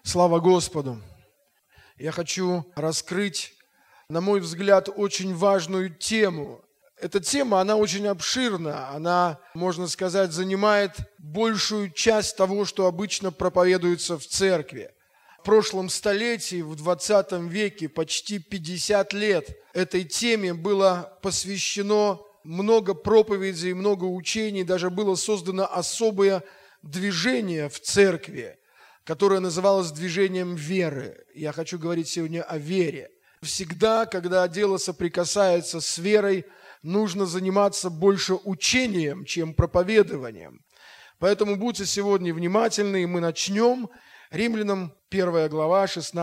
Слава Господу! Я хочу раскрыть, на мой взгляд, очень важную тему. Эта тема, она очень обширна, она, можно сказать, занимает большую часть того, что обычно проповедуется в церкви. В прошлом столетии, в 20 веке, почти 50 лет этой теме было посвящено много проповедей, много учений, даже было создано особое движение в церкви, которое называлось движением веры. Я хочу говорить сегодня о вере. Всегда, когда дело соприкасается с верой, нужно заниматься больше учением, чем проповедованием. Поэтому будьте сегодня внимательны, и мы начнем. Римлянам 1 глава,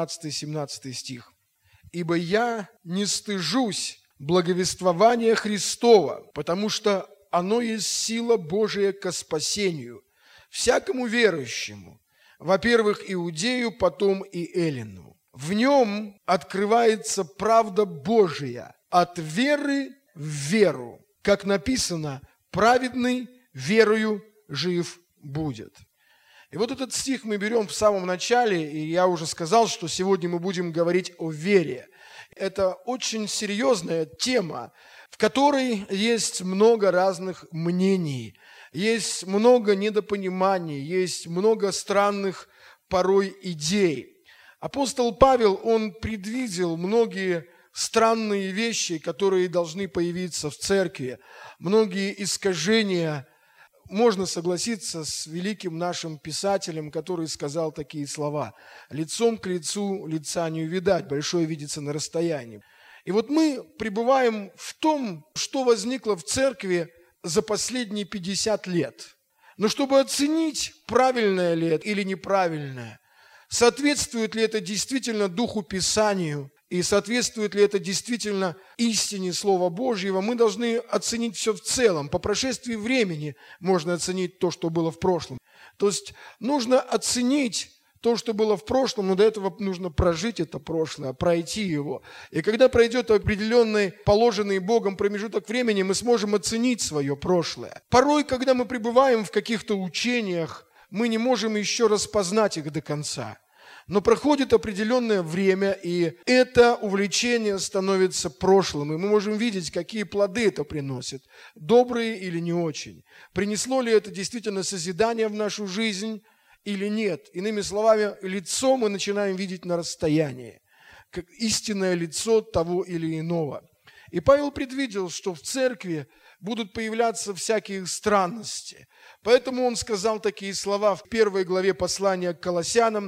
16-17 стих. «Ибо я не стыжусь благовествования Христова, потому что оно есть сила Божия ко спасению, всякому верующему, во-первых, иудею, потом и эллину. В нем открывается правда Божия от веры в веру, как написано, праведный верою жив будет». И вот этот стих мы берем в самом начале, и я уже сказал, что сегодня мы будем говорить о вере. Это очень серьезная тема, в которой есть много разных мнений, есть много недопониманий, есть много странных порой идей. Апостол Павел, он предвидел многие странные вещи, которые должны появиться в церкви, многие искажения. Можно согласиться с великим нашим писателем, который сказал такие слова: «Лицом к лицу лица не увидать, большое видится на расстоянии». И вот мы пребываем в том, что возникло в церкви за последние 50 лет. Но чтобы оценить, правильное ли это или неправильное, соответствует ли это действительно Духу Писанию, и соответствует ли это действительно истине Слова Божьего, мы должны оценить все в целом. По прошествии времени можно оценить то, что было в прошлом. То есть нужно оценить то, что было в прошлом, но до этого нужно прожить это прошлое, пройти его. И когда пройдет определенный, положенный Богом промежуток времени, мы сможем оценить свое прошлое. Порой, когда мы пребываем в каких-то учениях, мы не можем еще распознать их до конца. Но проходит определенное время, и это увлечение становится прошлым, и мы можем видеть, какие плоды это приносит, добрые или не очень. Принесло ли это действительно созидание в нашу жизнь или нет. Иными словами, лицо мы начинаем видеть на расстоянии, как истинное лицо того или иного. И Павел предвидел, что в церкви будут появляться всякие странности. Поэтому он сказал такие слова в 1 главе послания к Колоссянам,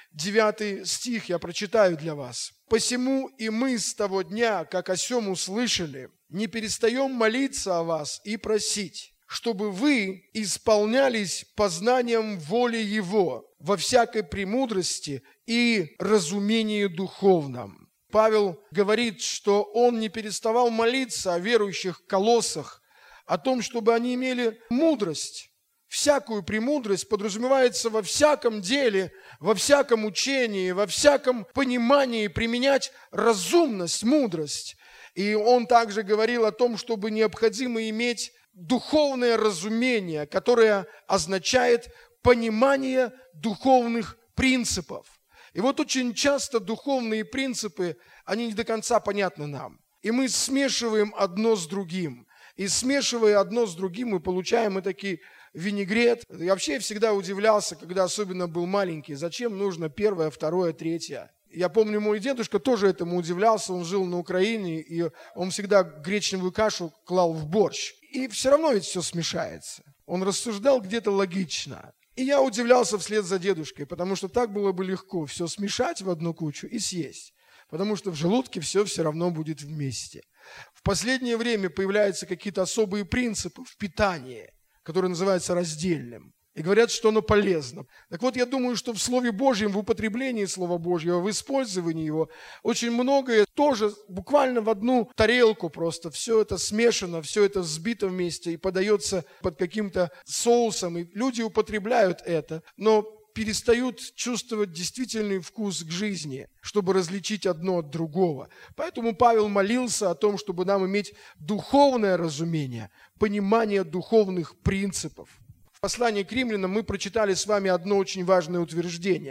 9 стих, я прочитаю для вас. «Посему и мы с того дня, как о сем услышали, не перестаем молиться о вас и просить, чтобы вы исполнялись познанием воли Его во всякой премудрости и разумении духовном». Павел говорит, что он не переставал молиться о верующих колоссах, о том, чтобы они имели мудрость. Всякую премудрость подразумевается во всяком деле, во всяком учении, во всяком понимании применять разумность, мудрость. И он также говорил о том, чтобы необходимо иметь духовное разумение, которое означает понимание духовных принципов. И вот очень часто духовные принципы, они не до конца понятны нам. И мы смешиваем одно с другим. И смешивая одно с другим, мы получаем такие винегрет. Я вообще всегда удивлялся, когда особенно был маленький, зачем нужно первое, второе, третье. Я помню, мой дедушка тоже этому удивлялся, он жил на Украине, и он всегда гречневую кашу клал в борщ. И все равно ведь все смешается. Он рассуждал где-то логично. И я удивлялся вслед за дедушкой, потому что так было бы легко все смешать в одну кучу и съесть. Потому что в желудке все равно будет вместе. В последнее время появляются какие-то особые принципы в питании, которое называется раздельным. И говорят, что оно полезно. Так вот, я думаю, что в Слове Божьем, в употреблении Слова Божьего, в использовании его, очень многое тоже буквально в одну тарелку просто. Все это смешано, все это взбито вместе и подается под каким-то соусом. И люди употребляют это, но перестают чувствовать действительный вкус к жизни, чтобы различить одно от другого. Поэтому Павел молился о том, чтобы нам иметь духовное разумение, понимание духовных принципов. В послании к римлянам мы прочитали с вами одно очень важное утверждение,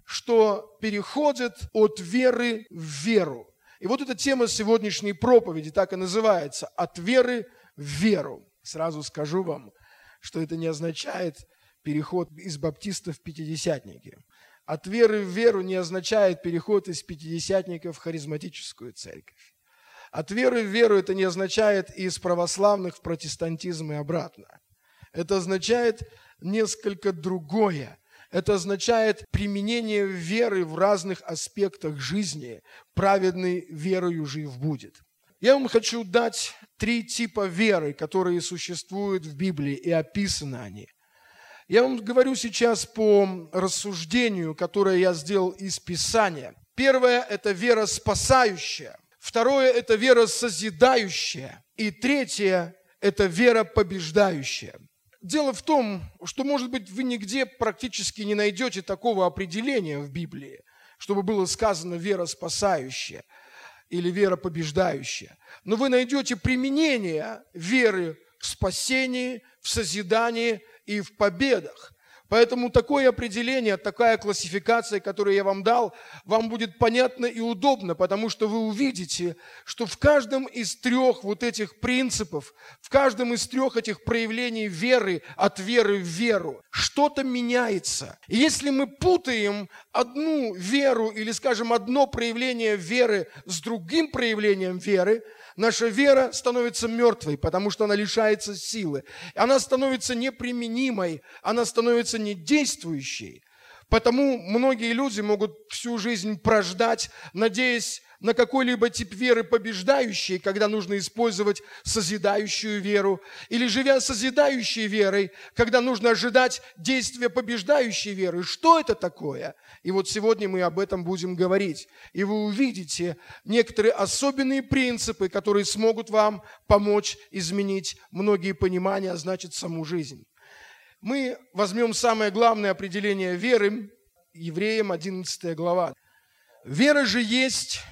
что переходит от веры в веру. И вот эта тема сегодняшней проповеди так и называется – «От веры в веру». Сразу скажу вам, что это не означает переход из баптистов в пятидесятники. От веры в веру не означает переход из пятидесятников в харизматическую церковь. От веры в веру это не означает из православных в протестантизм и обратно. Это означает несколько другое. Это означает применение веры в разных аспектах жизни. Праведный верою жив будет. Я вам хочу дать 3 типа веры, которые существуют в Библии, и описаны они. Я вам говорю сейчас по рассуждению, которое я сделал из Писания. Первое – это вера спасающая. Второе – это вера созидающая. И третье – это вера побеждающая. Дело в том, что, может быть, вы нигде практически не найдете такого определения в Библии, чтобы было сказано «вера спасающая» или «вера побеждающая». Но вы найдете применение веры в спасении, в созидании и в победах. Поэтому такое определение, такая классификация, которую я вам дал, вам будет понятно и удобно, потому что вы увидите, что в каждом из 3 вот этих принципов, в каждом из 3 этих проявлений веры, от веры в веру, что-то меняется. И если мы путаем одну веру или, скажем, одно проявление веры с другим проявлением веры, наша вера становится мертвой, потому что она лишается силы. Она становится неприменимой, она становится недействующей. Потому многие люди могут всю жизнь прождать, надеясь на какой-либо тип веры побеждающей, когда нужно использовать созидающую веру, или живя созидающей верой, когда нужно ожидать действия побеждающей веры. Что это такое? И вот сегодня мы об этом будем говорить. И вы увидите некоторые особенные принципы, которые смогут вам помочь изменить многие понимания, а значит, саму жизнь. Мы возьмем самое главное определение веры, Евреям 11 глава. Вера же есть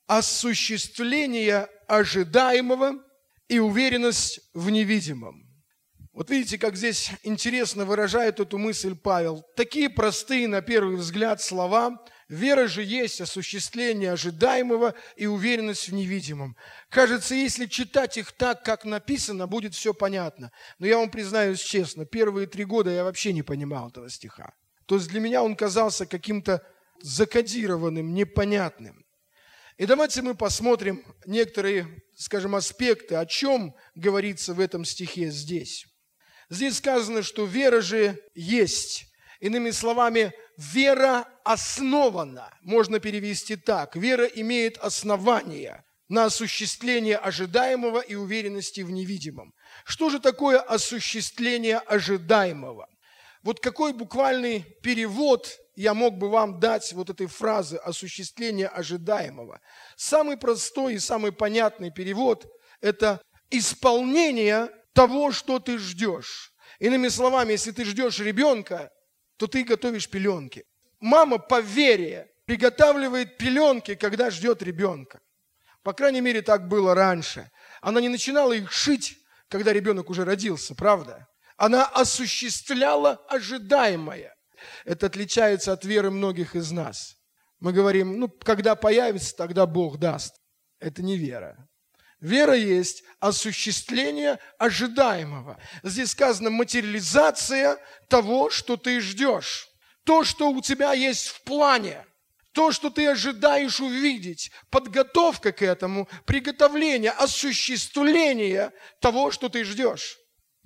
осуществление ожидаемого и уверенность в невидимом. Вот видите, как здесь интересно выражает эту мысль Павел. Такие простые на первый взгляд слова. Вера же есть осуществление ожидаемого и уверенность в невидимом. Кажется, если читать их так, как написано, будет все понятно. Но я вам признаюсь честно, первые 3 года я вообще не понимал этого стиха. То есть для меня он казался каким-то закодированным, непонятным. И давайте мы посмотрим некоторые, скажем, аспекты, о чем говорится в этом стихе здесь. Здесь сказано, что вера же есть. Иными словами, вера основана. Можно перевести так. Вера имеет основание на осуществление ожидаемого и уверенности в невидимом. Что же такое осуществление ожидаемого? Вот какой буквальный перевод я мог бы вам дать вот этой фразы «осуществление ожидаемого»? Самый простой и самый понятный перевод – это исполнение того, что ты ждешь. Иными словами, если ты ждешь ребенка, то ты готовишь пеленки. Мама по вере приготавливает пеленки, когда ждет ребенка. По крайней мере, так было раньше. Она не начинала их шить, когда ребенок уже родился, правда? Она осуществляла ожидаемое. Это отличается от веры многих из нас. Мы говорим, когда появится, тогда Бог даст. Это не вера. Вера есть осуществление ожидаемого. Здесь сказано материализация того, что ты ждешь. То, что у тебя есть в плане. То, что ты ожидаешь увидеть. Подготовка к этому, приготовление, осуществление того, что ты ждешь.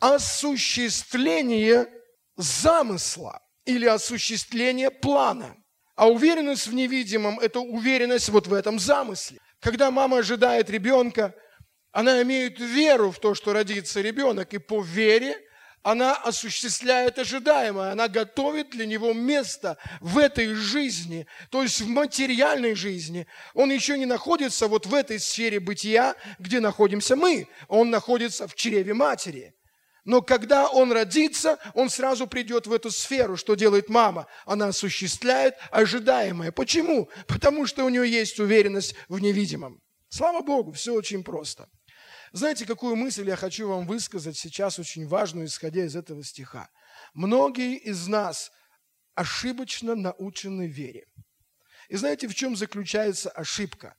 Осуществление замысла или осуществление плана. А уверенность в невидимом – это уверенность вот в этом замысле. Когда мама ожидает ребенка, она имеет веру в то, что родится ребенок, и по вере она осуществляет ожидаемое, она готовит для него место в этой жизни, то есть в материальной жизни. Он еще не находится вот в этой сфере бытия, где находимся мы, он находится в чреве матери. Но когда он родится, он сразу придет в эту сферу. Что делает мама? Она осуществляет ожидаемое. Почему? Потому что у нее есть уверенность в невидимом. Слава Богу, все очень просто. Знаете, какую мысль я хочу вам высказать сейчас, очень важную, исходя из этого стиха? Многие из нас ошибочно научены вере. И знаете, в чем заключается ошибка?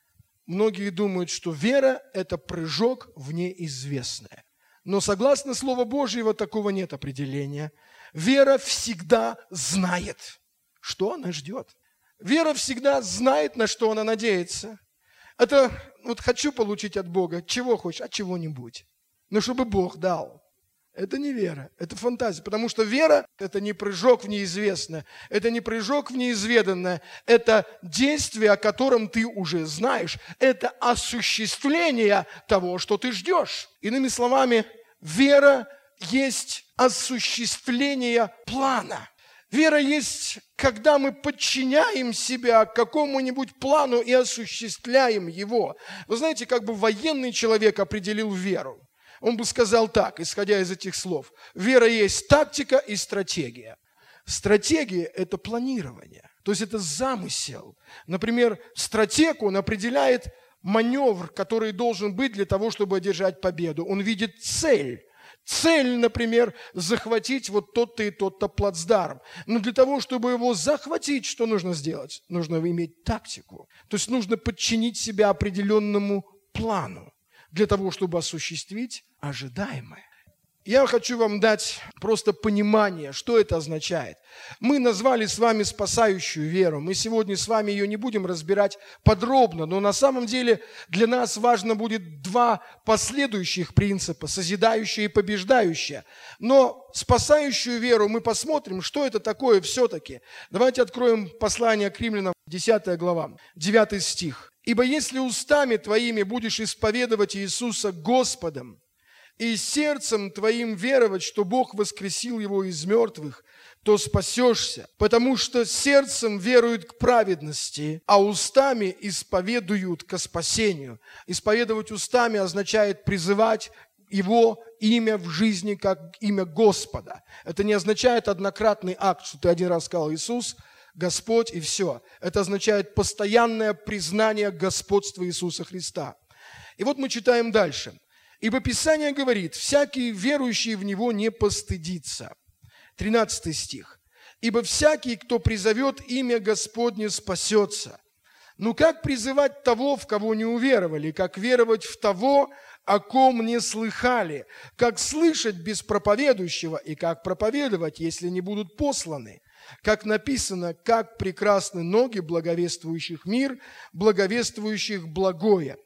Многие думают, что вера – это прыжок в неизвестное. Но согласно Слову Божьего такого нет определения. Вера всегда знает, что она ждет. Вера всегда знает, на что она надеется. Это вот хочу получить от Бога. Чего хочешь? От чего-нибудь. Но чтобы Бог дал. Это не вера, это фантазия. Потому что вера – это не прыжок в неизвестное, это не прыжок в неизведанное, это действие, о котором ты уже знаешь, это осуществление того, что ты ждешь. Иными словами, вера есть осуществление плана. Вера есть, когда мы подчиняем себя какому-нибудь плану и осуществляем его. Вы знаете, как бы военный человек определил веру. Он бы сказал так, исходя из этих слов. Вера есть тактика и стратегия. Стратегия – это планирование, то есть это замысел. Например, стратег, он определяет маневр, который должен быть для того, чтобы одержать победу. Он видит цель. Цель, например, захватить вот тот-то и тот-то плацдарм. Но для того, чтобы его захватить, что нужно сделать? Нужно иметь тактику. То есть нужно подчинить себя определенному плану для того, чтобы осуществить ожидаемое. Я хочу вам дать просто понимание, что это означает. Мы назвали с вами спасающую веру. Мы сегодня с вами ее не будем разбирать подробно, но на самом деле для нас важно будет два последующих принципа – созидающее и побеждающее. Но спасающую веру мы посмотрим, что это такое все-таки. Давайте откроем послание к Римлянам, 10 глава, 9 стих. «Ибо если устами твоими будешь исповедовать Иисуса Господом, и сердцем твоим веровать, что Бог воскресил его из мертвых, то спасешься, потому что сердцем веруют к праведности, а устами исповедуют ко спасению». Исповедовать устами означает призывать Его имя в жизни как имя Господа. Это не означает однократный акт, что ты один раз сказал «Иисус», Господь и все. Это означает постоянное признание господства Иисуса Христа. И вот мы читаем дальше. «Ибо Писание говорит, всякий верующий в Него не постыдится». 13 стих. «Ибо всякий, кто призовет имя Господне, спасется. Ну как призывать того, в кого не уверовали? Как веровать в того, о ком не слыхали? Как слышать без проповедующего? И как проповедовать, если не будут посланы? Как написано, как прекрасны ноги благовествующих мир, благовествующих благое».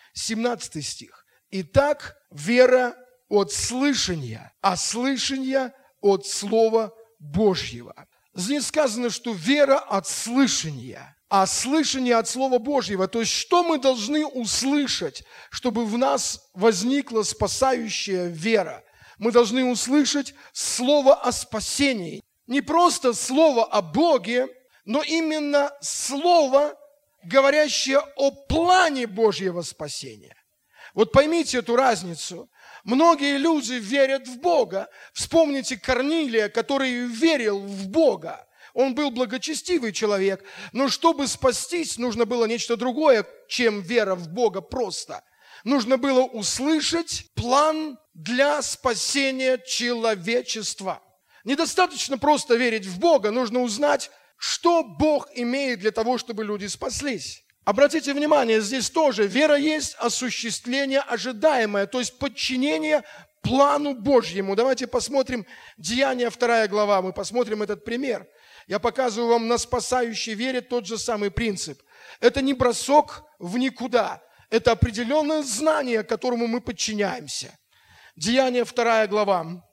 17 стих. «Итак, вера от слышания, а слышание от Слова Божьего». Здесь сказано, что вера от слышания, а слышание от Слова Божьего. То есть, что мы должны услышать, чтобы в нас возникла спасающая вера? Мы должны услышать слово о спасении. Не просто слово о Боге, но именно слово, говорящее о плане Божьего спасения. Вот поймите эту разницу. Многие люди верят в Бога. Вспомните Корнилия, который верил в Бога. Он был благочестивый человек, но чтобы спастись, нужно было нечто другое, чем вера в Бога просто. Нужно было услышать план для спасения человечества. Недостаточно просто верить в Бога, нужно узнать, что Бог имеет для того, чтобы люди спаслись. Обратите внимание, здесь тоже вера есть осуществление ожидаемое, то есть подчинение плану Божьему. Давайте посмотрим Деяния 2 глава, мы посмотрим этот пример. Я показываю вам на спасающей вере тот же самый принцип. Это не бросок в никуда, это определенное знание, которому мы подчиняемся. Деяния 2 глава,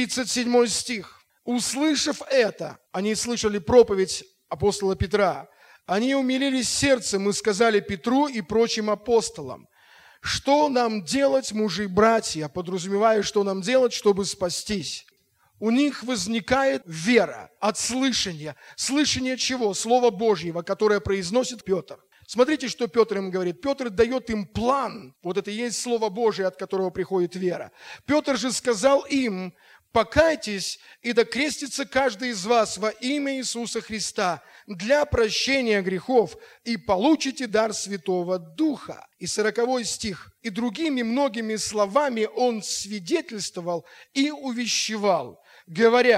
37 стих. «Услышав это», они слышали проповедь апостола Петра, «они умилились сердцем и сказали Петру и прочим апостолам: что нам делать, мужи и братья?» Подразумевая, что нам делать, чтобы спастись. У них возникает вера от слышания. Слышание чего? Слова Божьего, которое произносит Петр. Смотрите, что Петр им говорит. Петр дает им план. Вот это и есть Слово Божие, от которого приходит вера. Петр же сказал им: «Покайтесь, и да крестится каждый из вас во имя Иисуса Христа для прощения грехов, и получите дар Святого Духа». И 40 стих. «И другими многими словами он свидетельствовал и увещевал, говоря: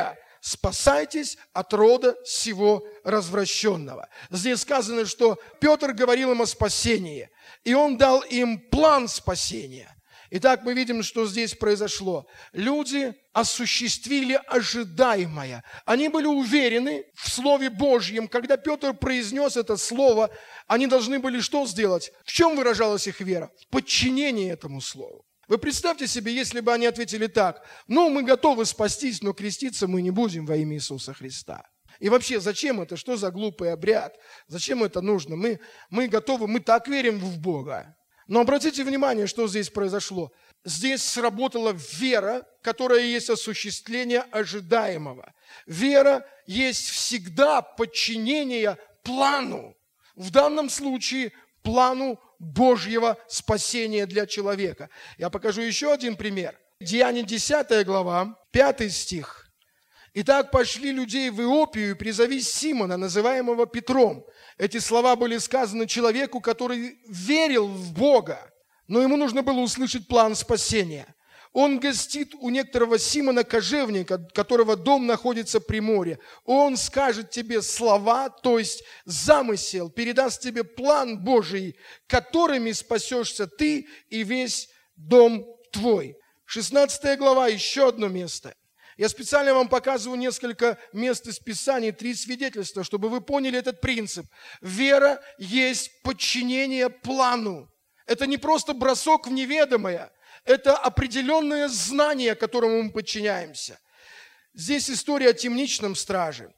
спасайтесь от рода сего развращенного. Здесь сказано, что Петр говорил им о спасении, и он дал им план спасения. Итак, мы видим, что здесь произошло. Люди осуществили ожидаемое. Они были уверены в Слове Божьем. Когда Петр произнес это слово, они должны были что сделать? В чем выражалась их вера? В подчинении этому слову. Вы представьте себе, если бы они ответили так: ну, мы готовы спастись, но креститься мы не будем во имя Иисуса Христа. И вообще, зачем это? Что за глупый обряд? Зачем это нужно? Мы готовы, мы так верим в Бога. Но обратите внимание, что здесь произошло. Здесь сработала вера, которая есть осуществление ожидаемого. Вера есть всегда подчинение плану. В данном случае плану Божьего спасения для человека. Я покажу еще один пример. Деяния 10 глава, 5 стих. «Итак, пошли людей в Иопию, и призови Симона, называемого Петром». Эти слова были сказаны человеку, который верил в Бога, но ему нужно было услышать план спасения. Он гостит у некоторого Симона кожевника, которого дом находится при море. Он скажет тебе слова, то есть замысел, передаст тебе план Божий, которыми спасешься ты и весь дом твой. 16 глава, еще одно место. Я специально вам показываю несколько мест из Писания, 3 свидетельства, чтобы вы поняли этот принцип. Вера есть подчинение плану. Это не просто бросок в неведомое, это определенное знание, которому мы подчиняемся. Здесь история о темничном страже.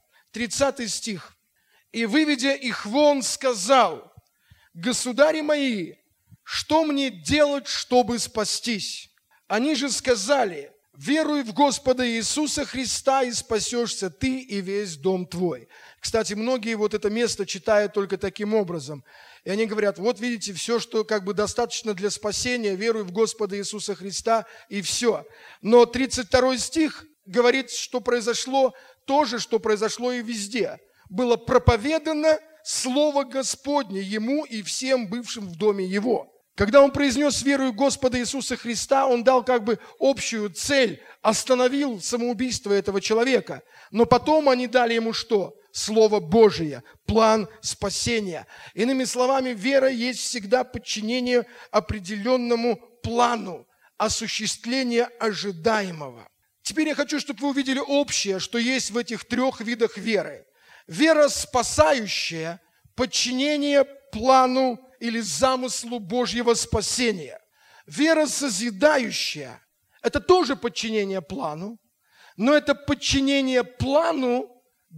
30 стих. «И, выведя их вон, сказал: государи мои, что мне делать, чтобы спастись? Они же сказали: веруй в Господа Иисуса Христа, и спасешься ты и весь дом твой». Кстати, многие вот это место читают только таким образом. И они говорят: вот видите, все, что как бы достаточно для спасения, веруй в Господа Иисуса Христа, и все. Но 32 стих говорит, что произошло то же, что произошло и везде. Было проповедано Слово Господне ему и всем бывшим в доме его. Когда он произнес веру в Господа Иисуса Христа, он дал как бы общую цель, остановил самоубийство этого человека. Но потом они дали ему что? Слово Божие, план спасения. Иными словами, вера есть всегда подчинение определенному плану, осуществление ожидаемого. Теперь я хочу, чтобы вы увидели общее, что есть в этих 3 видах веры. Вера спасающая, подчинение плану или замыслу Божьего спасения. Вера созидающая – это тоже подчинение плану, но это подчинение плану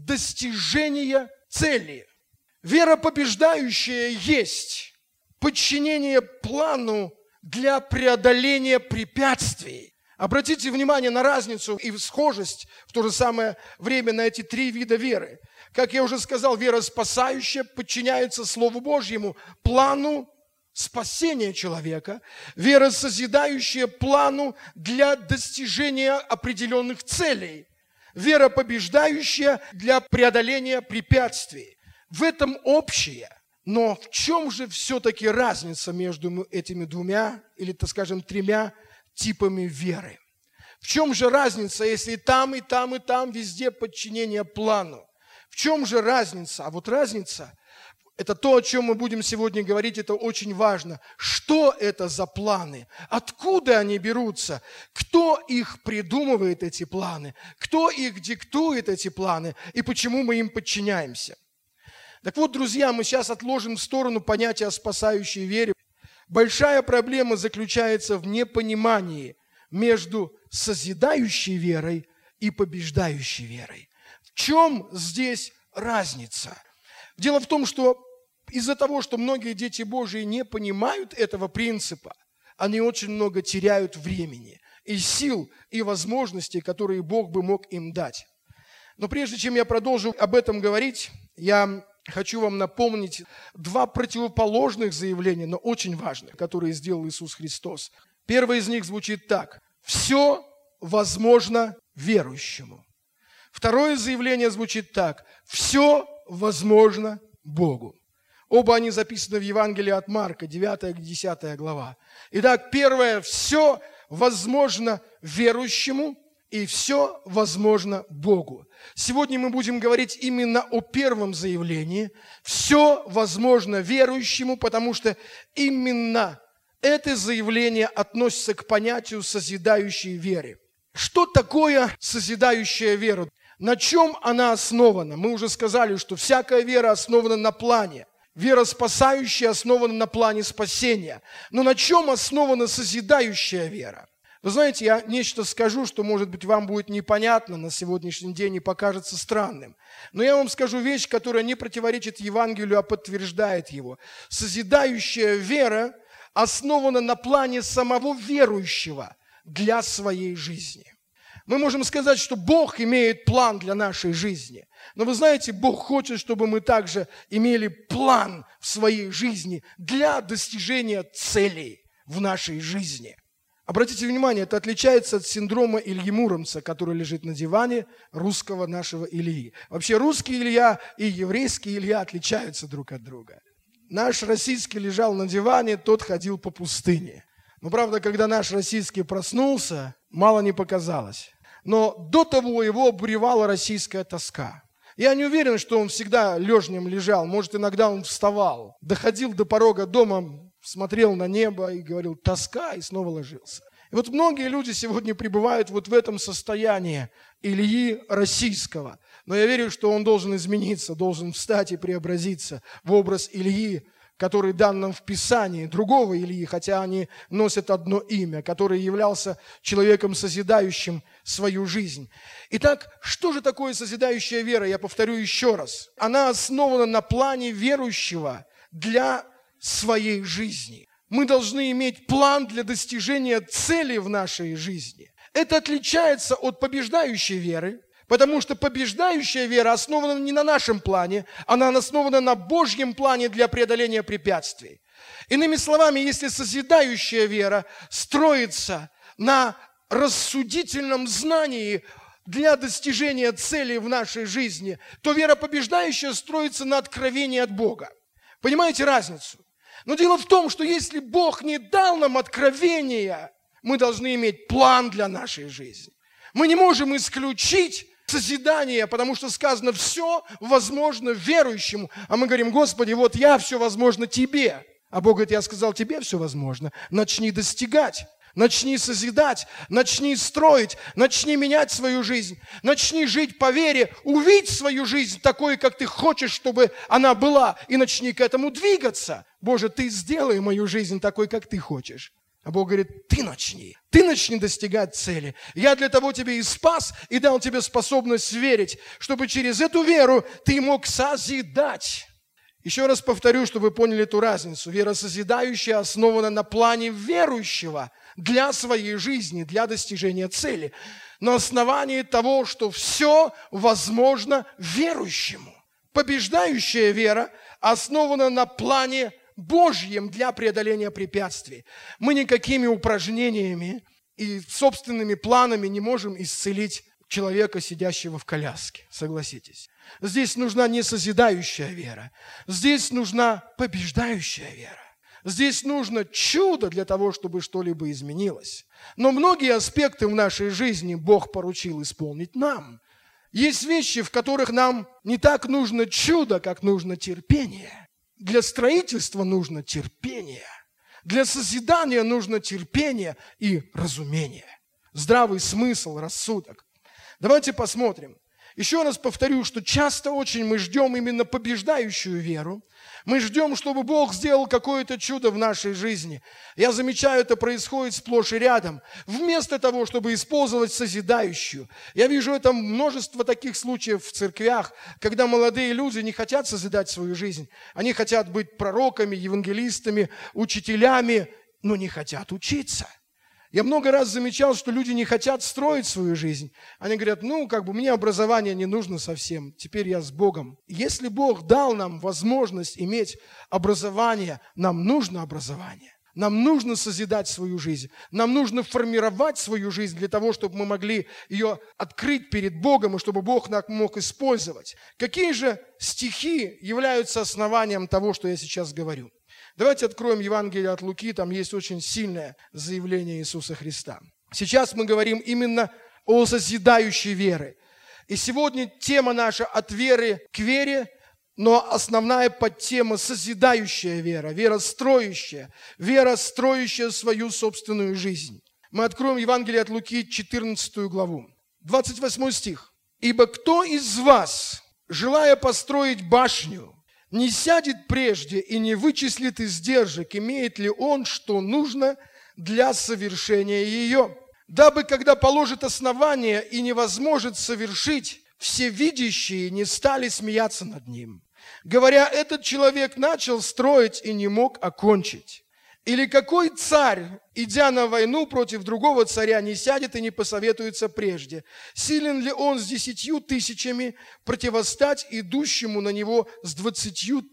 достижения цели. Вера побеждающая есть подчинение плану для преодоления препятствий. Обратите внимание на разницу и схожесть в то же самое время на эти 3 вида веры. Как я уже сказал, вера спасающая подчиняется Слову Божьему, плану спасения человека. Вера созидающая плану для достижения определенных целей. Вера побеждающая для преодоления препятствий. В этом общее. Но в чем же все-таки разница между этими 2 или, так скажем, 3 типами веры? В чем же разница, если и там, и там, и там везде подчинение плану? В чем же разница? А вот разница – это то, о чем мы будем сегодня говорить, это очень важно. Что это за планы? Откуда они берутся? Кто их придумывает, эти планы? Кто их диктует, эти планы? И почему мы им подчиняемся? Так вот, друзья, мы сейчас отложим в сторону понятия о спасающей вере. Большая проблема заключается в непонимании между созидающей верой и побеждающей верой. В чем здесь разница? Дело в том, что из-за того, что многие дети Божьи не понимают этого принципа, они очень много теряют времени и сил, и возможностей, которые Бог бы мог им дать. Но прежде чем я продолжу об этом говорить, я хочу вам напомнить 2 противоположных заявления, но очень важных, которые сделал Иисус Христос. Первое из них звучит так: «Все возможно верующему». Второе заявление звучит так: «Все возможно Богу». Оба они записаны в Евангелии от Марка, 9-10 глава. Итак, первое: «Все возможно верующему». и все возможно Богу. Сегодня мы будем говорить именно о первом заявлении. Все возможно верующему, потому что именно это заявление относится к понятию созидающей веры. Что такое созидающая вера? На чем она основана? Мы уже сказали, что всякая вера основана на плане. Вера спасающая основана на плане спасения. Но на чем основана созидающая вера? Вы знаете, я нечто скажу, что, может быть, вам будет непонятно на сегодняшний день и покажется странным. Но я вам скажу вещь, которая не противоречит Евангелию, а подтверждает его. Созидающая вера основана на плане самого верующего для своей жизни. Мы можем сказать, что Бог имеет план для нашей жизни. Но вы знаете, Бог хочет, чтобы мы также имели план в своей жизни для достижения целей в нашей жизни. Обратите внимание, это отличается от синдрома Ильи Муромца, который лежит на диване русского нашего Ильи. Вообще русский Илья и еврейский Илья отличаются друг от друга. Наш российский лежал на диване, тот ходил по пустыне. Но правда, когда наш российский проснулся, мало не показалось. Но до того его обуревала российская тоска. Я не уверен, что он всегда лежнем лежал. Может, иногда он вставал, доходил до порога дома, смотрел на небо и говорил «тоска» и снова ложился. И вот многие люди сегодня пребывают вот в этом состоянии Ильи российского. Но я верю, что он должен измениться, должен встать и преобразиться в образ Ильи, который дан нам в Писании, другого Ильи, хотя они носят одно имя, который являлся человеком, созидающим свою жизнь. Итак, что же такое созидающая вера? Я повторю еще раз. Она основана на плане верующего для своей жизни. Мы должны иметь план для достижения цели в нашей жизни. Это отличается от побеждающей веры, потому что побеждающая вера основана не на нашем плане, она основана на Божьем плане для преодоления препятствий. Иными словами, если созидающая вера строится на рассудительном знании для достижения цели в нашей жизни, то вера побеждающая строится на откровении от Бога. Понимаете разницу? Но дело в том, что если Бог не дал нам откровения, мы должны иметь план для нашей жизни. Мы не можем исключить созидание, потому что сказано, все возможно верующему. А мы говорим, Господи, вот я, все возможно тебе. А Бог говорит, я сказал, тебе все возможно. Начни достигать, начни созидать, начни строить, начни менять свою жизнь, начни жить по вере, увидь свою жизнь такой, как ты хочешь, чтобы она была, и начни к этому двигаться. Боже, ты сделай мою жизнь такой, как ты хочешь. А Бог говорит, ты начни достигать цели. Я для того тебя и спас, и дал тебе способность верить, чтобы через эту веру ты мог созидать. Еще раз повторю, чтобы вы поняли эту разницу. Вера созидающая основана на плане верующего для своей жизни, для достижения цели. На основании того, что все возможно верующему. Побеждающая вера основана на плане Божьем для преодоления препятствий. Мы никакими упражнениями и собственными планами не можем исцелить человека, сидящего в коляске. Согласитесь. Здесь нужна не созидающая вера. Здесь нужна побеждающая вера. Здесь нужно чудо для того, чтобы что-либо изменилось. Но многие аспекты в нашей жизни Бог поручил исполнить нам. Есть вещи, в которых нам не так нужно чудо, как нужно терпение. Для строительства нужно терпение. Для созидания нужно терпение и разумение. Здравый смысл, рассудок. Давайте посмотрим. Еще раз повторю, что часто очень мы ждем именно побеждающую веру. Мы ждем, чтобы Бог сделал какое-то чудо в нашей жизни. Я замечаю, это происходит сплошь и рядом. Вместо того, чтобы использовать созидающую. Я вижу это множество таких случаев в церквях, когда молодые люди не хотят созидать свою жизнь. Они хотят быть пророками, евангелистами, учителями, но не хотят учиться. Я много раз замечал, что люди не хотят строить свою жизнь. Они говорят, мне образование не нужно совсем, теперь я с Богом. Если Бог дал нам возможность иметь образование, нам нужно образование. Нам нужно созидать свою жизнь. Нам нужно формировать свою жизнь для того, чтобы мы могли ее открыть перед Богом и чтобы Бог нас мог использовать. Какие же стихи являются основанием того, что я сейчас говорю? Давайте откроем Евангелие от Луки, там есть очень сильное заявление Иисуса Христа. Сейчас мы говорим именно о созидающей вере. И сегодня тема наша от веры к вере, но основная подтема – созидающая вера, вера строящая свою собственную жизнь. Мы откроем Евангелие от Луки, 14 главу, 28 стих. «Ибо кто из вас, желая построить башню, не сядет прежде и не вычислит издержек, имеет ли он, что нужно для совершения ее? Дабы, когда положит основание и не возможет совершить, все видящие не стали смеяться над ним, говоря, этот человек начал строить и не мог окончить. Или какой царь, идя на войну против другого царя, не сядет и не посоветуется прежде? Силен ли он с 10 000 противостать идущему на него с 20 000?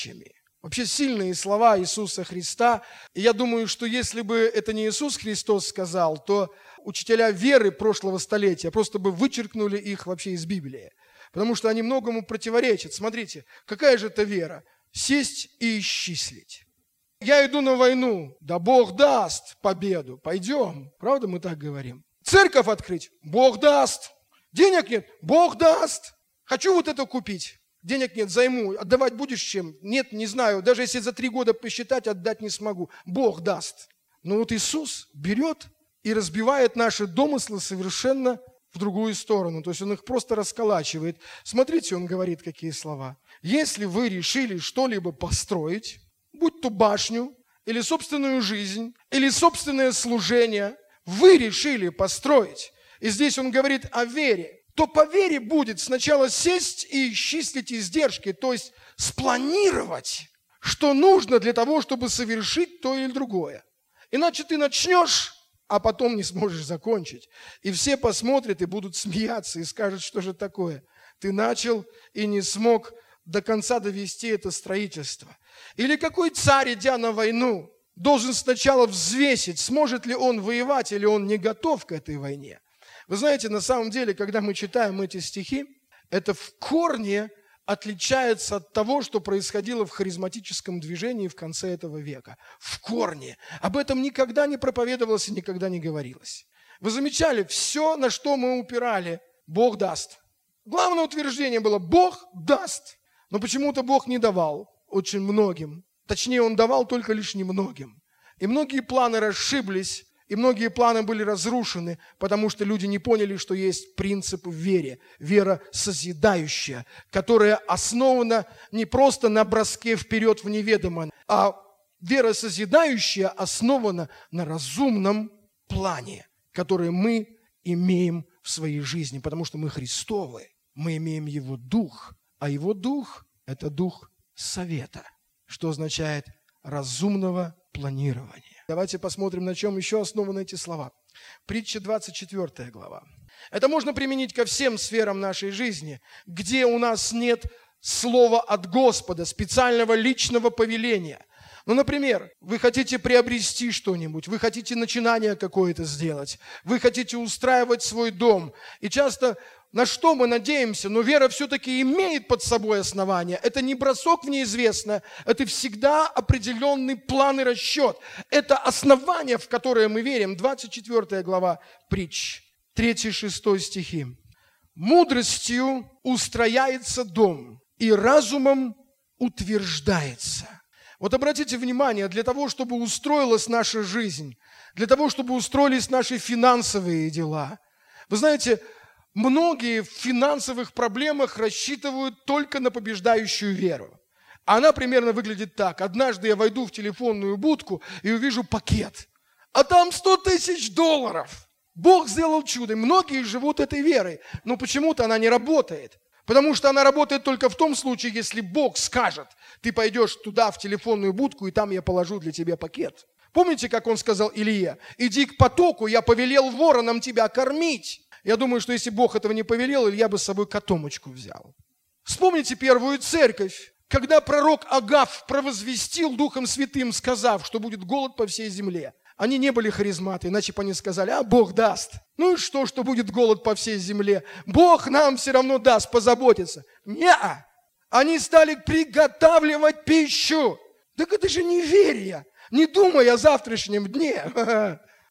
Вообще сильные слова Иисуса Христа. И я думаю, что если бы это не Иисус Христос сказал, то учителя веры прошлого столетия просто бы вычеркнули их вообще из Библии. Потому что они многому противоречат. Смотрите, какая же это вера? Сесть и исчислить. Я иду на войну, да Бог даст победу. Пойдем. Правда мы так говорим? Церковь открыть? Бог даст. Денег нет? Бог даст. Хочу вот это купить. Денег нет, займу. Отдавать будешь чем? Нет, не знаю. Даже если за 3 года посчитать, отдать не смогу. Бог даст. Но вот Иисус берет и разбивает наши домыслы совершенно в другую сторону. То есть Он их просто расколачивает. Смотрите, Он говорит, какие слова. Если вы решили что-либо построить, будь то башню, или собственную жизнь, или собственное служение, вы решили построить, и здесь Он говорит о вере, то по вере будет сначала сесть и исчислить издержки, то есть спланировать, что нужно для того, чтобы совершить то или другое. Иначе ты начнешь, а потом не сможешь закончить. И все посмотрят и будут смеяться и скажут, что же такое. Ты начал и не смог до конца довести это строительство. Или какой царь, идя на войну, должен сначала взвесить, сможет ли он воевать, или он не готов к этой войне. Вы знаете, на самом деле, когда мы читаем эти стихи, это в корне отличается от того, что происходило в харизматическом движении в конце этого века. В корне. Об этом никогда не проповедовалось и никогда не говорилось. Вы замечали, все, на что мы упирали, Бог даст. Главное утверждение было, Бог даст. Но почему-то Бог не давал очень многим. Точнее, Он давал только лишь немногим. И многие планы расшиблись, и многие планы были разрушены, потому что люди не поняли, что есть принцип в вере. Вера созидающая, которая основана не просто на броске вперед в неведомое, а вера созидающая основана на разумном плане, который мы имеем в своей жизни, потому что мы Христовы. Мы имеем Его Дух, а Его Дух – это Дух совета, что означает разумного планирования. Давайте посмотрим, на чем еще основаны эти слова. Притча 24 глава. Это можно применить ко всем сферам нашей жизни, где у нас нет слова от Господа, специального личного повеления. Ну, например, вы хотите приобрести что-нибудь, вы хотите начинание какое-то сделать, вы хотите устраивать свой дом. И часто на что мы надеемся, но вера все-таки имеет под собой основание. Это не бросок в неизвестное, это всегда определенный план и расчет. Это основание, в которое мы верим. 24 глава Притч, 3-6 стихи. «Мудростью устрояется дом, и разумом утверждается». Вот обратите внимание, для того, чтобы устроилась наша жизнь, для того, чтобы устроились наши финансовые дела. Вы знаете, многие в финансовых проблемах рассчитывают только на побеждающую веру. Она примерно выглядит так. Однажды я войду в телефонную будку и увижу пакет, а там $100 000. Бог сделал чудо. И многие живут этой верой, но почему-то она не работает. Потому что она работает только в том случае, если Бог скажет, ты пойдешь туда, в телефонную будку, и там я положу для тебя пакет. Помните, как он сказал Илие? Иди к потоку, я повелел воронам тебя кормить. Я думаю, что если Бог этого не повелел, Илья бы с собой котомочку взял. Вспомните первую церковь, когда пророк Агав провозвестил Духом Святым, сказав, что будет голод по всей земле. Они не были харизматы, иначе бы они сказали, а Бог даст. Ну и что будет голод по всей земле? Бог нам все равно даст, позаботится. Не-а. Они стали приготавливать пищу. Так это же неверие. Не думай о завтрашнем дне.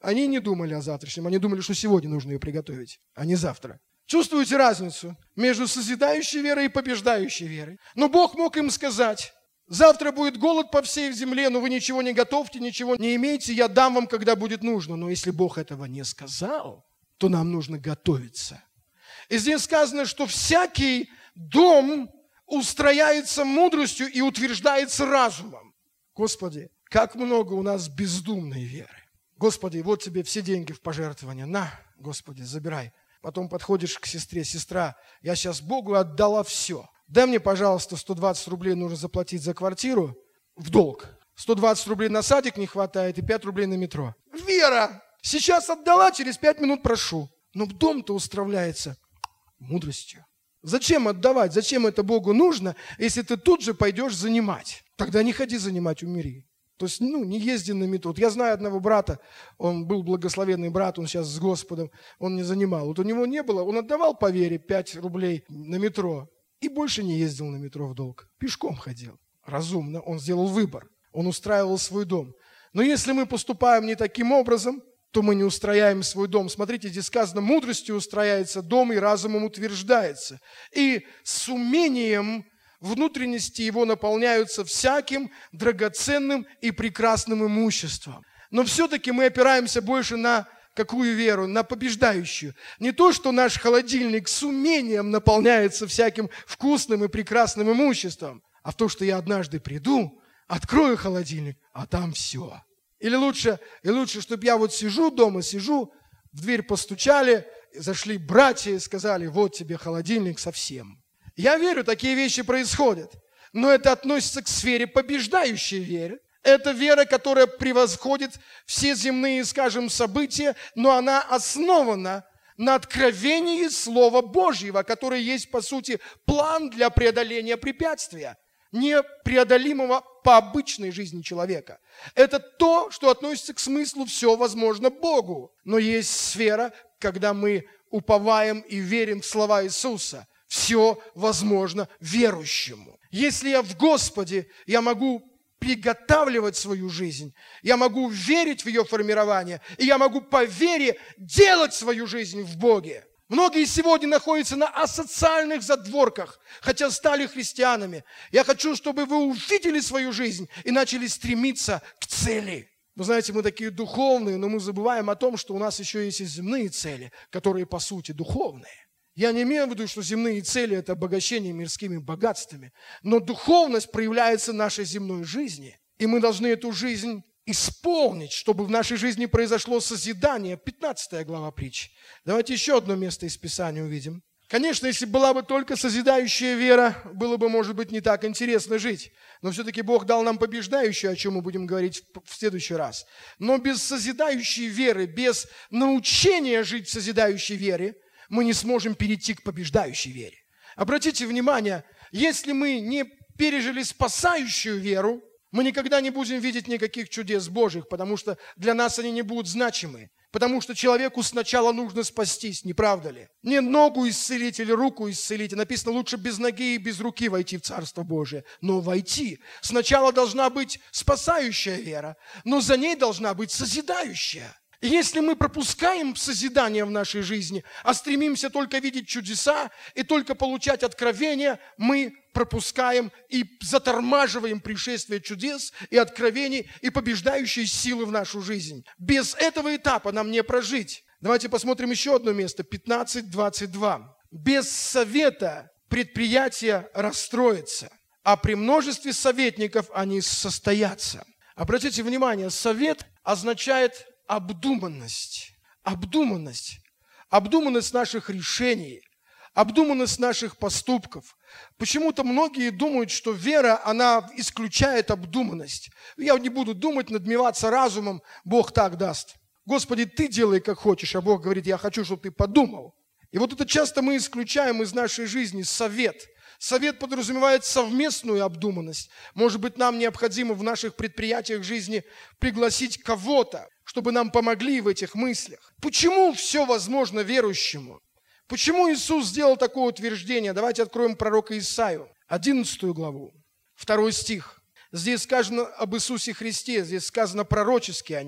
Они не думали о завтрашнем, они думали, что сегодня нужно ее приготовить, а не завтра. Чувствуете разницу между созидающей верой и побеждающей верой? Но Бог мог им сказать: завтра будет голод по всей земле, но вы ничего не готовьте, ничего не имеете, я дам вам, когда будет нужно. Но если Бог этого не сказал, то нам нужно готовиться. И здесь сказано, что всякий дом устрояется мудростью и утверждается разумом. Господи, как много у нас бездумной веры. Господи, вот тебе все деньги в пожертвование. На, Господи, забирай. Потом подходишь к сестре: сестра, я сейчас Богу отдала все. Дай мне, пожалуйста, 120 рублей нужно заплатить за квартиру в долг. 120 рублей на садик не хватает и 5 рублей на метро. Вера! Сейчас отдала, через 5 минут прошу. Но дом-то устроляется мудростью. Зачем отдавать? Зачем это Богу нужно, если ты тут же пойдешь занимать? Тогда не ходи занимать, умери. То есть, не езди на метро. Вот я знаю одного брата, он был благословенный брат, он сейчас с Господом, он не занимал. Вот у него не было, он отдавал по вере 5 рублей на метро и больше не ездил на метро в долг. Пешком ходил. Разумно, он сделал выбор, он устраивал свой дом. Но если мы поступаем не таким образом, то мы не устрояем свой дом. Смотрите, здесь сказано: мудростью устрояется дом и разумом утверждается. И с умением внутренности его наполняются всяким драгоценным и прекрасным имуществом. Но все-таки мы опираемся больше на какую веру? На побеждающую. Не то, что наш холодильник с умением наполняется всяким вкусным и прекрасным имуществом, а в то, что я однажды приду, открою холодильник, а там все. Или лучше, чтобы я вот сижу дома, в дверь постучали, зашли братья и сказали: вот тебе холодильник совсем. Я верю, такие вещи происходят. Но это относится к сфере побеждающей веры. Это вера, которая превосходит все земные, скажем, события, но она основана на откровении Слова Божьего, которое есть, по сути, план для преодоления препятствия, непреодолимого по обычной жизни человека. Это то, что относится к смыслу «все возможно Богу». Но есть сфера, когда мы уповаем и верим в слова Иисуса. Все возможно верующему. Если я в Господе, я могу приготавливать свою жизнь, я могу верить в ее формирование, и я могу по вере делать свою жизнь в Боге. Многие сегодня находятся на асоциальных задворках, хотя стали христианами. Я хочу, чтобы вы увидели свою жизнь и начали стремиться к цели. Вы знаете, мы такие духовные, но мы забываем о том, что у нас еще есть и земные цели, которые по сути духовные. Я не имею в виду, что земные цели – это обогащение мирскими богатствами, но духовность проявляется в нашей земной жизни, и мы должны эту жизнь исполнить, чтобы в нашей жизни произошло созидание. 15 глава притчи. Давайте еще одно место из Писания увидим. Конечно, если была бы только созидающая вера, было бы, может быть, не так интересно жить. Но все-таки Бог дал нам побеждающую, о чем мы будем говорить в следующий раз. Но без созидающей веры, без научения жить в созидающей вере, мы не сможем перейти к побеждающей вере. Обратите внимание, если мы не пережили спасающую веру, мы никогда не будем видеть никаких чудес Божьих, потому что для нас они не будут значимы. Потому что человеку сначала нужно спастись, не правда ли? Не ногу исцелить или руку исцелить. Написано, лучше без ноги и без руки войти в Царство Божие. Но войти. Сначала должна быть спасающая вера, но за ней должна быть созидающая. И если мы пропускаем созидание в нашей жизни, а стремимся только видеть чудеса и только получать откровения, мы пропускаем и затормаживаем пришествие чудес и откровений и побеждающие силы в нашу жизнь. Без этого этапа нам не прожить. Давайте посмотрим еще одно место, 15:22. Без совета предприятие расстроится, а при множестве советников они состоятся. Обратите внимание, совет означает обдуманность. Обдуманность. Обдуманность наших решений. Обдуманность наших поступков. Почему-то многие думают, что вера, она исключает обдуманность. Я не буду думать, надмеваться разумом, Бог так даст. Господи, Ты делай, как хочешь, а Бог говорит, я хочу, чтобы Ты подумал. И вот это часто мы исключаем из нашей жизни совет. Совет подразумевает совместную обдуманность. Может быть, нам необходимо в наших предприятиях жизни пригласить кого-то, чтобы нам помогли в этих мыслях. Почему все возможно верующему? Почему Иисус сделал такое утверждение? Давайте откроем пророка Исаию, 11 главу, 2 стих. Здесь сказано об Иисусе Христе, здесь сказано пророчески о Нем.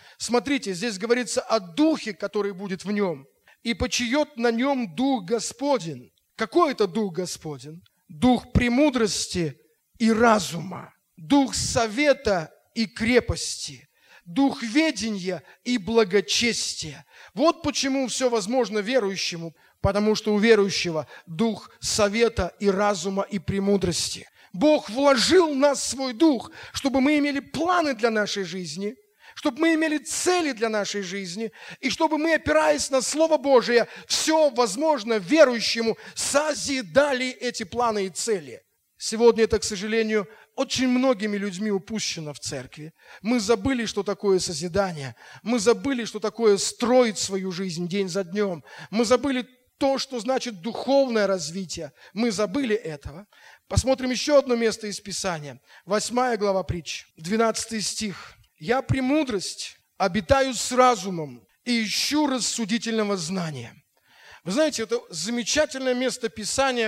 Смотрите, здесь говорится о духе, который будет в нем. И почиет на нем Дух Господень. Какой это Дух Господень? Дух премудрости и разума, Дух совета и крепости, Дух ведения и благочестия. Вот почему все возможно верующему, потому что у верующего Дух совета и разума и премудрости. Бог вложил в нас свой Дух, чтобы мы имели планы для нашей жизни, чтобы мы имели цели для нашей жизни, и чтобы мы, опираясь на Слово Божие, все возможно верующему созидали эти планы и цели. Сегодня это, к сожалению, очень многими людьми упущено в церкви. Мы забыли, что такое созидание. Мы забыли, что такое строить свою жизнь день за днем. Мы забыли то, что значит духовное развитие. Мы забыли этого. Посмотрим еще одно место из Писания. 8 глава притч, 12 стих. «Я премудрость обитаю с разумом и ищу рассудительного знания». Вы знаете, это замечательное место Писания,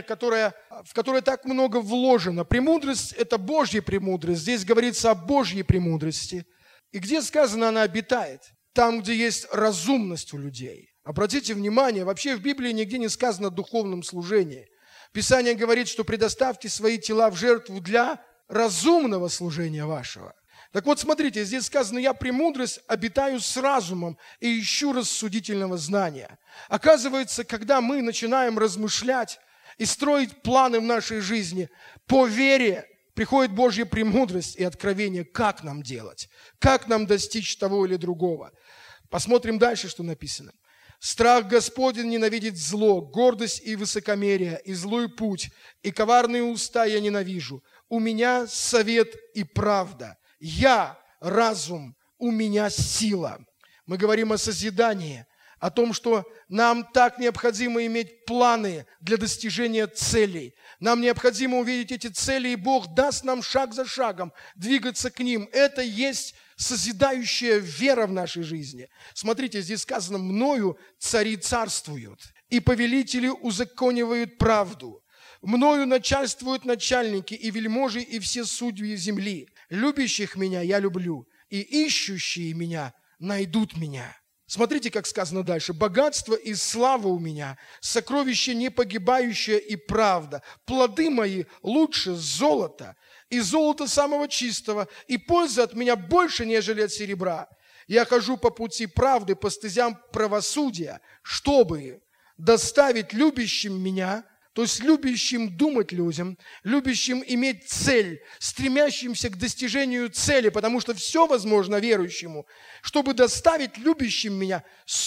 в которое так много вложено. Премудрость – это Божья премудрость. Здесь говорится о Божьей премудрости. И где сказано, она обитает? Там, где есть разумность у людей. Обратите внимание, вообще в Библии нигде не сказано о духовном служении. Писание говорит, что предоставьте свои тела в жертву для разумного служения вашего. Так вот, смотрите, здесь сказано, я премудрость обитаю с разумом и ищу рассудительного знания. Оказывается, когда мы начинаем размышлять и строить планы в нашей жизни, по вере приходит Божья премудрость и откровение, как нам делать, как нам достичь того или другого. Посмотрим дальше, что написано. «Страх Господень ненавидит зло, гордость и высокомерие, и злой путь, и коварные уста я ненавижу. У меня совет и правда. Я разум, у меня сила». Мы говорим о созидании, о том, что нам так необходимо иметь планы для достижения целей. Нам необходимо увидеть эти цели, и Бог даст нам шаг за шагом двигаться к ним. Это есть созидающая вера в нашей жизни. Смотрите, здесь сказано, мною цари царствуют, и повелители узаконивают правду. Мною начальствуют начальники и вельможи, и все судьи земли. Любящих меня я люблю, и ищущие меня найдут меня. Смотрите, как сказано дальше. Богатство и слава у меня, сокровище непогибающее и правда. Плоды мои лучше золота, и золота самого чистого, и польза от меня больше, нежели от серебра. Я хожу по пути правды, по стезям правосудия, чтобы доставить любящим меня, то есть любящим думать людям, любящим иметь цель, стремящимся к достижению цели, потому что все возможно верующему, чтобы доставить любящим меня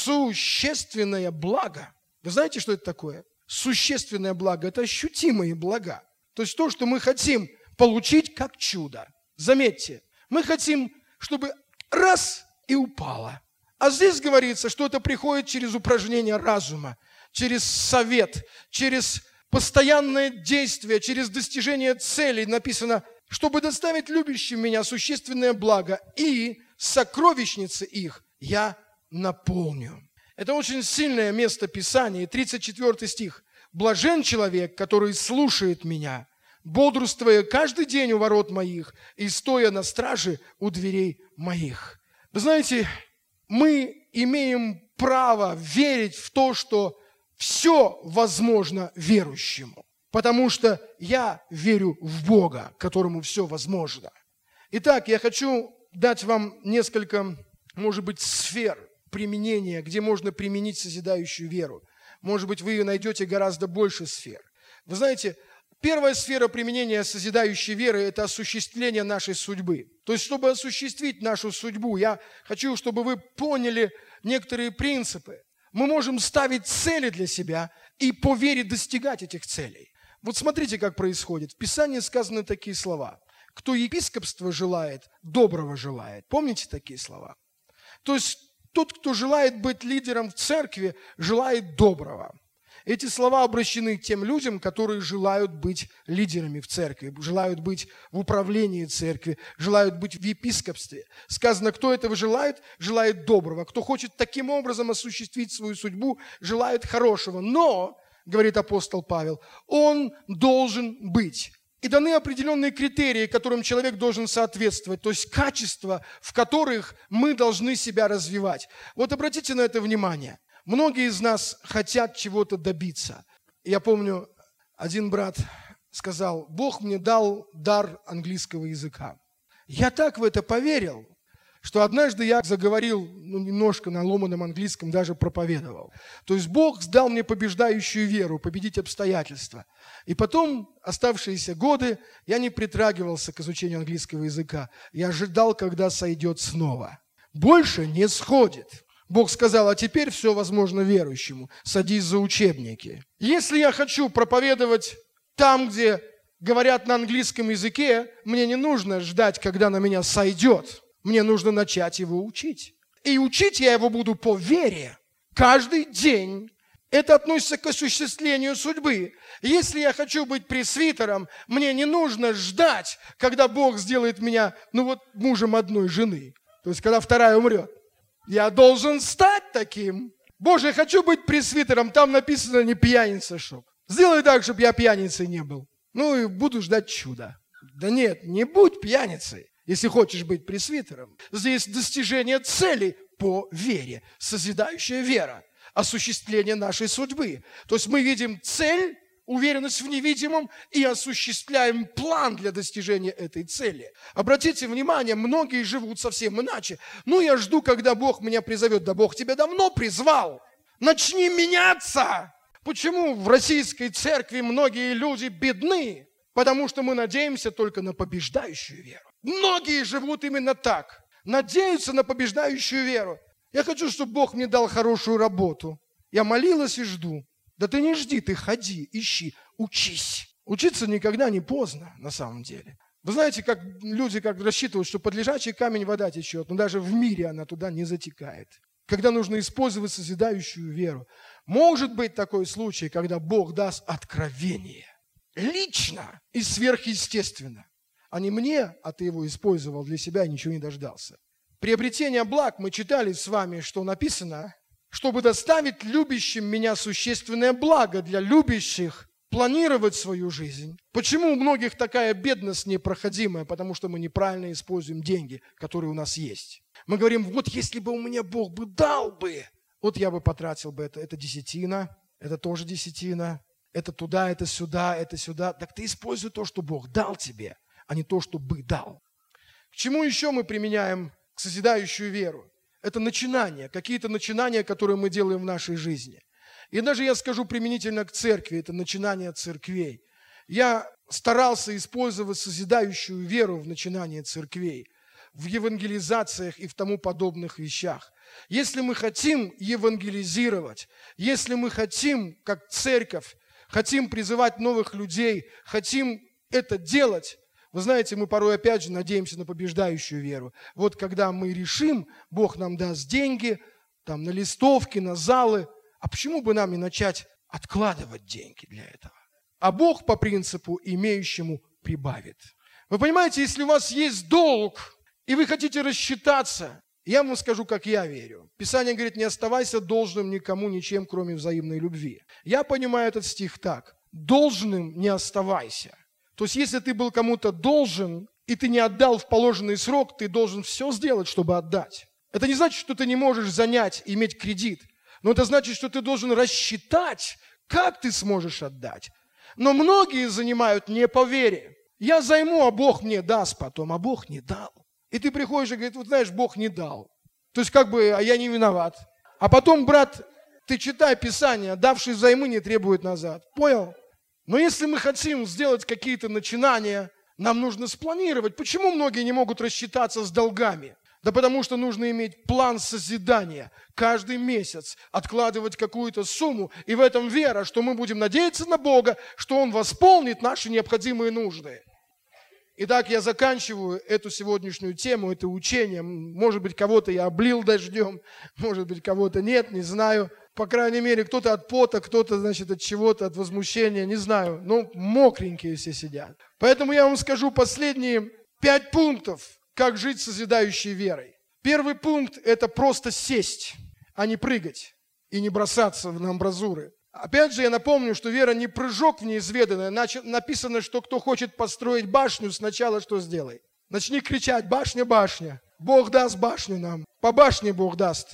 существенное благо. Вы знаете, что это такое? Существенное благо – это ощутимые блага. То есть то, что мы хотим получить как чудо. Заметьте, мы хотим, чтобы раз и упало. А здесь говорится, что это приходит через упражнение разума, через совет, через постоянное действие, через достижение целей. Написано, чтобы доставить любящим меня существенное благо, и сокровищницы их я наполню. Это очень сильное место Писания. 34 стих. «Блажен человек, который слушает меня, бодрствуя каждый день у ворот моих и стоя на страже у дверей моих». Вы знаете, мы имеем право верить в то, что все возможно верующему, потому что я верю в Бога, которому все возможно. Итак, я хочу дать вам несколько, может быть, сфер применения, где можно применить созидающую веру. Может быть, вы найдете гораздо больше сфер. Вы знаете, первая сфера применения созидающей веры – это осуществление нашей судьбы. То есть, чтобы осуществить нашу судьбу, я хочу, чтобы вы поняли некоторые принципы. Мы можем ставить цели для себя и по вере достигать этих целей. Вот смотрите, как происходит. В Писании сказаны такие слова. «Кто епископства желает, доброго желает». Помните такие слова? То есть тот, кто желает быть лидером в церкви, желает доброго. Эти слова обращены к тем людям, которые желают быть лидерами в церкви, желают быть в управлении церкви, желают быть в епископстве. Сказано, кто этого желает, желает доброго. Кто хочет таким образом осуществить свою судьбу, желает хорошего. Но, говорит апостол Павел, он должен быть И даны определенные критерии, которым человек должен соответствовать, то есть качества, в которых мы должны себя развивать. Вот обратите на это внимание. Многие из нас хотят чего-то добиться. Я помню, один брат сказал: Бог мне дал дар английского языка. Я так в это поверил, что однажды я заговорил немножко на ломаном английском, даже проповедовал. То есть Бог дал мне побеждающую веру, победить обстоятельства. И потом, оставшиеся годы, я не притрагивался к изучению английского языка. Я ожидал, когда сойдет снова. Больше не сходит. Бог сказал: а теперь все возможно верующему. Садись за учебники. Если я хочу проповедовать там, где говорят на английском языке, мне не нужно ждать, когда на меня сойдет. Мне нужно начать его учить. И учить я его буду по вере. Каждый день. Это относится к осуществлению судьбы. Если я хочу быть пресвитером, мне не нужно ждать, когда Бог сделает меня, мужем одной жены. То есть, когда вторая умрет. Я должен стать таким. Боже, я хочу быть пресвитером. Там написано: не пьяница, чтоб. Сделай так, чтобы я пьяницей не был. И буду ждать чуда. Да нет, не будь пьяницей. Если хочешь быть пресвитером, здесь достижение цели по вере, созидающая вера, осуществление нашей судьбы. То есть мы видим цель, уверенность в невидимом и осуществляем план для достижения этой цели. Обратите внимание, многие живут совсем иначе. Я жду, когда Бог меня призовет. Да Бог тебя давно призвал. Начни меняться. Почему в российской церкви многие люди бедны? Потому что мы надеемся только на побеждающую веру. Многие живут именно так. Надеются на побеждающую веру. Я хочу, чтобы Бог мне дал хорошую работу. Я молилась и жду. Да ты не жди, ты ходи, ищи, учись. Учиться никогда не поздно, на самом деле. Вы знаете, как люди рассчитывают, что под лежачий камень вода течет, но даже в мире она туда не затекает. Когда нужно использовать созидающую веру. Может быть такой случай, когда Бог даст откровение. Лично и сверхъестественно. А не мне, а ты его использовал для себя и ничего не дождался. Приобретение благ, мы читали с вами, что написано: чтобы доставить любящим меня существенное благо для любящих, планировать свою жизнь. Почему у многих такая бедность непроходимая? Потому что мы неправильно используем деньги, которые у нас есть. Мы говорим: вот если бы у меня Бог бы дал бы, вот я бы потратил бы это. Это десятина, это тоже десятина, это туда, это сюда, это сюда. Так ты используй то, что Бог дал тебе, а не то, что бы дал. К чему еще мы применяем созидающую веру? Это начинания, какие-то начинания, которые мы делаем в нашей жизни. И даже я скажу применительно к церкви, это начинания церквей. Я старался использовать созидающую веру в начинание церквей, в евангелизациях и в тому подобных вещах. Если мы хотим евангелизировать, если мы хотим, как церковь, хотим призывать новых людей, хотим это делать, вы знаете, мы порой опять же надеемся на побеждающую веру. Вот когда мы решим, Бог нам даст деньги, там, на листовки, на залы, а почему бы нам не начать откладывать деньги для этого? А Бог по принципу имеющему прибавит. Вы понимаете, если у вас есть долг, и вы хотите рассчитаться, я вам скажу, как я верю. Писание говорит: не оставайся должным никому ничем, кроме взаимной любви. Я понимаю этот стих так: должным не оставайся. То есть, если ты был кому-то должен, и ты не отдал в положенный срок, ты должен все сделать, чтобы отдать. Это не значит, что ты не можешь занять, иметь кредит. Но это значит, что ты должен рассчитать, как ты сможешь отдать. Но многие занимают не по вере. Я займу, а Бог мне даст потом, а Бог не дал. И ты приходишь и говоришь: вот знаешь, Бог не дал. То есть а я не виноват. А потом, брат, ты читай Писание: давший взаймы не требует назад. Понял? Но если мы хотим сделать какие-то начинания, нам нужно спланировать. Почему многие не могут рассчитаться с долгами? Да потому что нужно иметь план созидания. Каждый месяц откладывать какую-то сумму. И в этом вера, что мы будем надеяться на Бога, что Он восполнит наши необходимые нужды. Итак, я заканчиваю эту сегодняшнюю тему, это учение. Может быть, кого-то я облил дождем, может быть, кого-то нет, не знаю. По крайней мере, кто-то от пота, кто-то, от чего-то, от возмущения, не знаю. Но мокренькие все сидят. Поэтому я вам скажу последние 5 пунктов, как жить созидающей верой. Первый пункт – это просто сесть, а не прыгать и не бросаться на амбразуры. Опять же, я напомню, что вера не прыжок в неизведанное. Написано, что кто хочет построить башню, сначала что сделай? Начни кричать: башня, башня. Бог даст башню нам. По башне Бог даст.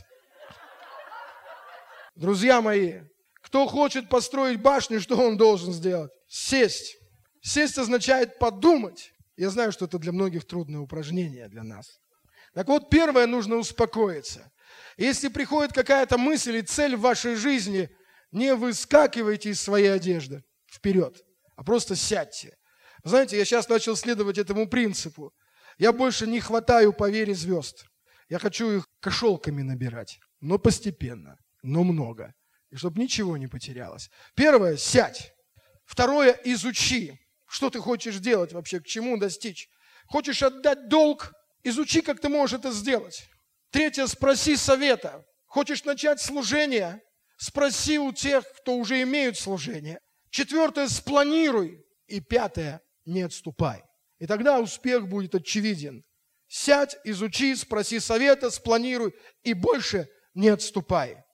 Друзья мои, кто хочет построить башню, что он должен сделать? Сесть. Сесть означает подумать. Я знаю, что это для многих трудное упражнение для нас. Так вот, первое, нужно успокоиться. Если приходит какая-то мысль и цель в вашей жизни, не выскакивайте из своей одежды вперед, а просто сядьте. Знаете, я сейчас начал следовать этому принципу. Я больше не хватаю по вере звезд. Я хочу их кошелками набирать, но постепенно, но много. И чтобы ничего не потерялось. Первое – сядь. Второе – изучи. Что ты хочешь делать вообще, к чему достичь? Хочешь отдать долг? Изучи, как ты можешь это сделать. Третье – спроси совета. Хочешь начать служение? Спроси у тех, кто уже имеют служение. Четвертое – спланируй. И пятое – не отступай. И тогда успех будет очевиден. Сядь, изучи, спроси совета, спланируй и больше не отступай.